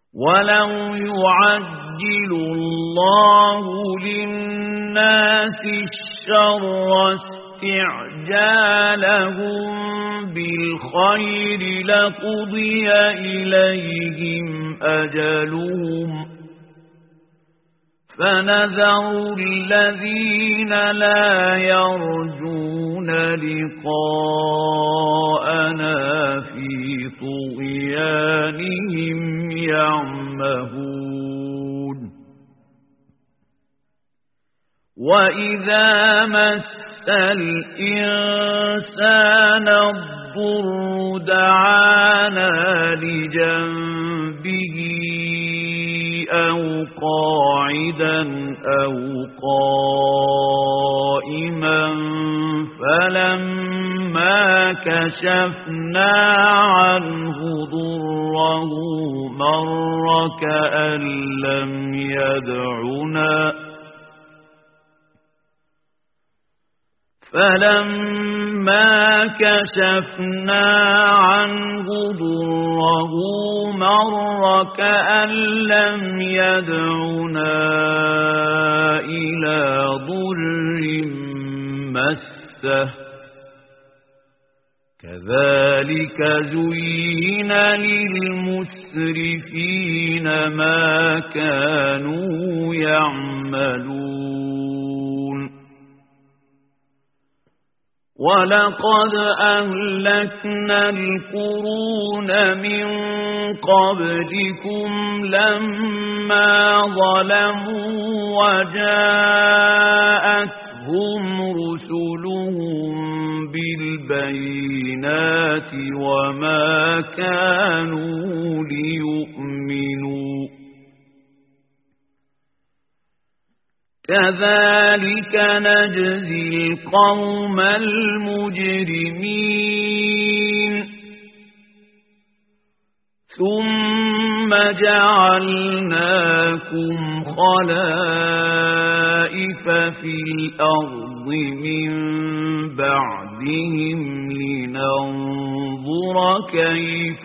ولو يعجل الله للناس الشر استعجالهم بالخير لقضي إليهم أجلهم فنذر الذين لا يرجون لقاءنا في طغيانهم يعمهون وإذا مس الإنسان الضر دعانا لجنبه أو قاعدا أو قائما فلما كشفنا عنه ضره مر كأن لم يدعنا فلما كشفنا عنه ضره مر كأن لم يدعنا إلى ضر مسه كذلك زين للمسرفين ما كانوا يعملون ولقد أهلكنا القرون من قبلكم لما ظلموا وجاءتهم رسلهم بالبينات وما كانوا ليؤمنوا كذلك نجزي القوم المجرمين ثم جعلناكم خلائف في الأرض من بعدهم لننظر كيف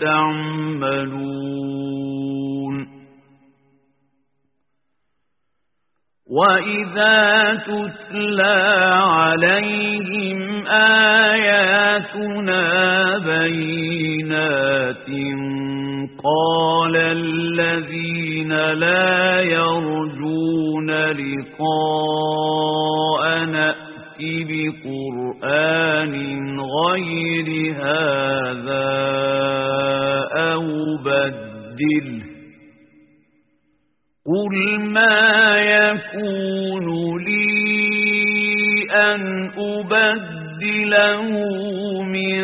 تعملون وإذا تتلى عليهم آياتنا بينات قال الذين لا يرجون لقاءنا ائت بقرآن غير هذا أو بدله قل ما يكون لي أن أبدله من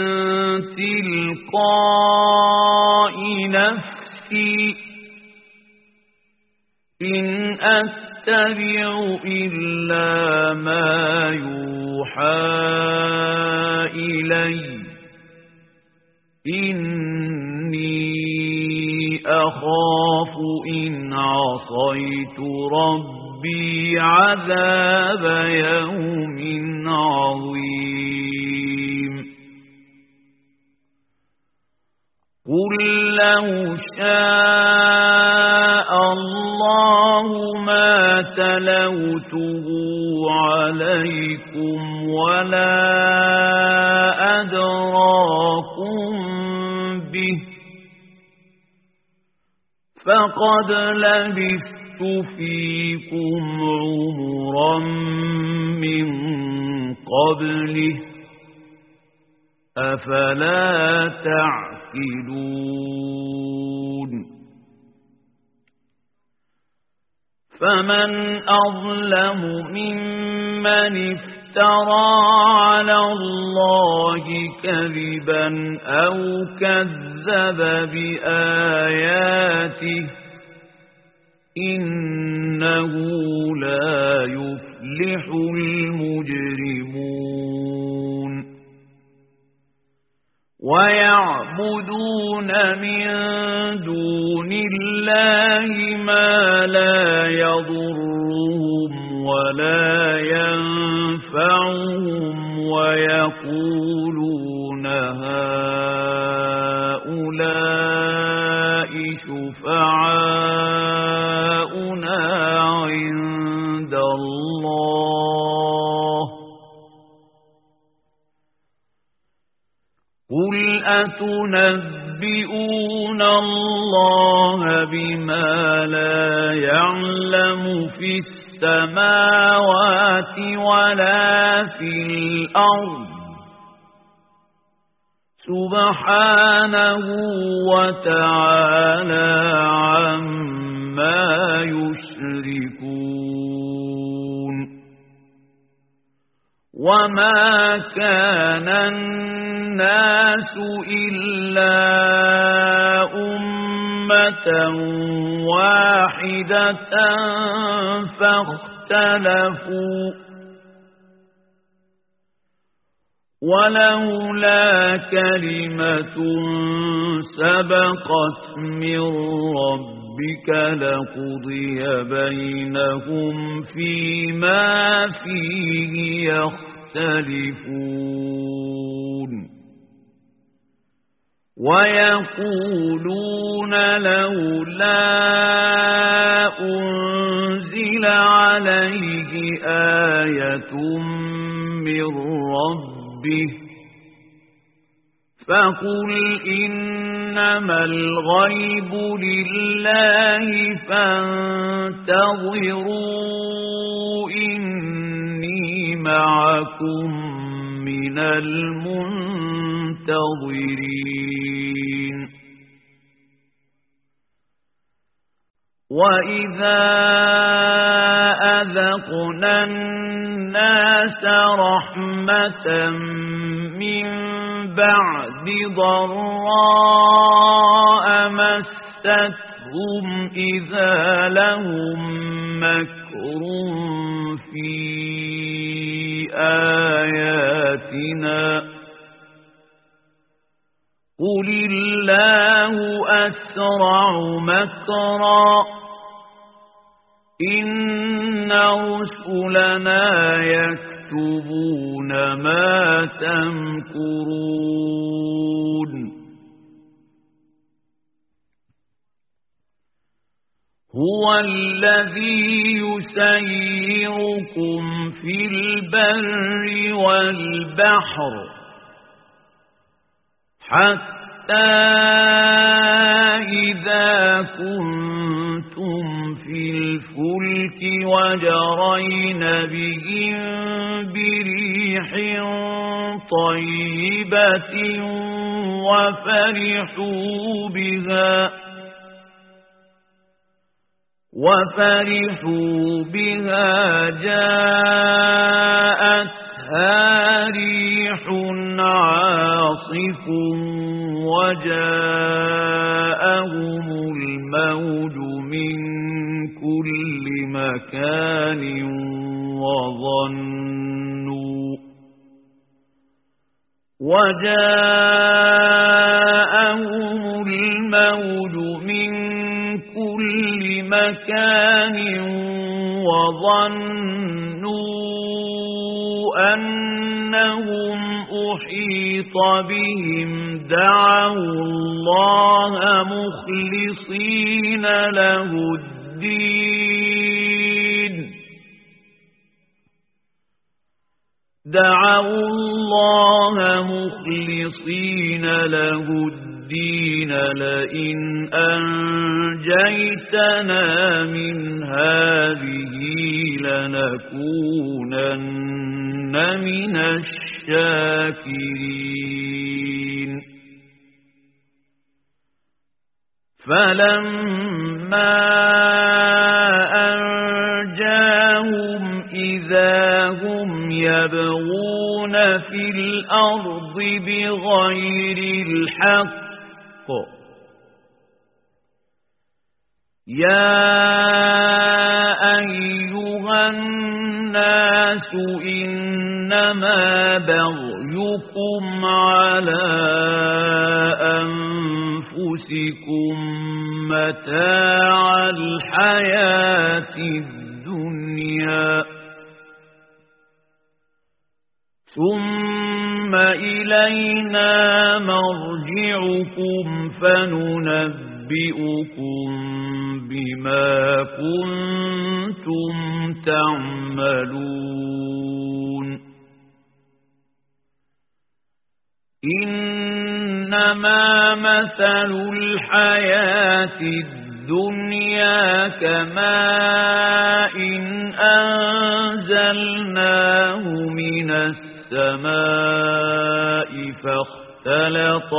تلقاء نفسي إن أتبع إلا ما يوحى إلي إني أخاف إن عصيت ربي عذاب يوم عظيم قل لو شاء الله ما تلوته عليكم ولا أدراكم به فقد لبثت فيكم عمرا من قبله أفلا تعقلون فمن أظلم ممن افترى على الله كذبا أو كذب بآياته إنه لا يفلح المجرمون ويعبدون من دون الله ما لا يضرهم ولا ينفعهم ويقولون هؤلاء شفعاؤنا عند الله قل أتنبئون الله بما لا يعلم في السماوات ولا في الأرض سبحانه وتعالى عما يشركون وما كان الناس إلا أمة واحدة فاختلفوا ولولا كلمة سبقت من ربك لقضي بينهم فيما فيه يختلفون ويقولون لولا أنزل عليه آية من ربه فقل إنما الغيب لله فانتظروا إني معكم من المنتظرين وإذا أذقنا الناس رحمة من بعد ضراء مستهم إذا لهم مكر في آياتنا قل الله أسرع مكرا إن رسلنا يكتبون ما تمكرون هو الذي يسيركم في البر والبحر حتى إذا كنتم في الفلك وجرين بهم بريح طيبة وفرحوا بها جاءتها ريح عاصف وجاءهم الموج من كل مكان وظنوا أنهم أحيط بهم دعوا الله مخلصين له الدين لئن أنجيتنا من هذه لنكونن من الشاكرين فلما أنجاهم إذا هم يبغون في الأرض بغير الحق يا أيها الناس إنما بغيكم على أنفسكم متاع الحياة الدنيا ثم إلينا مرجعكم فننبئكم يُنَبِّئُكُم بِمَا كُنتُمْ تَعْمَلُونَ إِنَّمَا مَثَلُ الْحَيَاةِ الدُّنْيَا كَمَاءٍ أَنزَلْنَاهُ مِنَ السَّمَاءِ فاختلط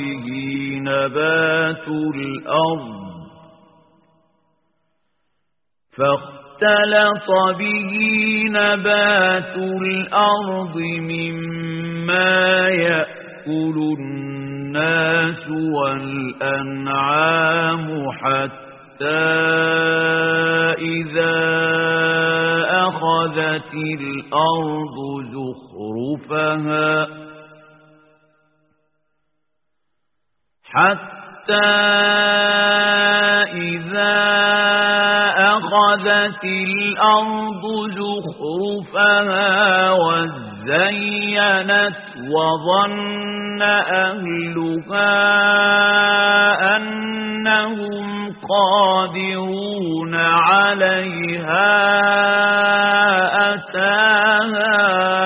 به نبات الأرض مما يأكل الناس والأنعام حتى إذا أخذت الأرض زخرفها وزينت وظن أهلها أنهم قادرون عليها أتاها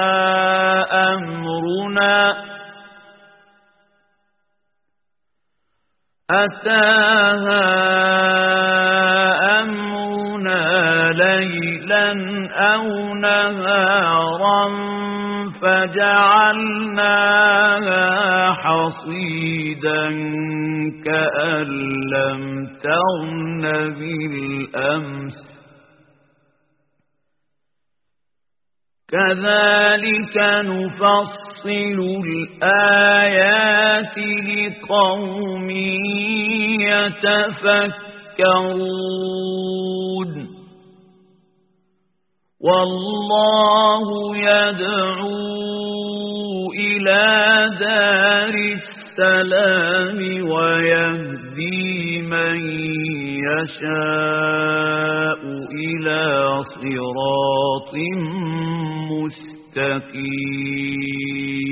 أمرنا ليلا أو نهارا فجعلناها حصيدا كأن لم تغن بالأمس كذلك نفصل الآيات لقوم يتفكرون والله يدعو إلى دار السلام ويهدي من يشاء إلى صراط مستقيم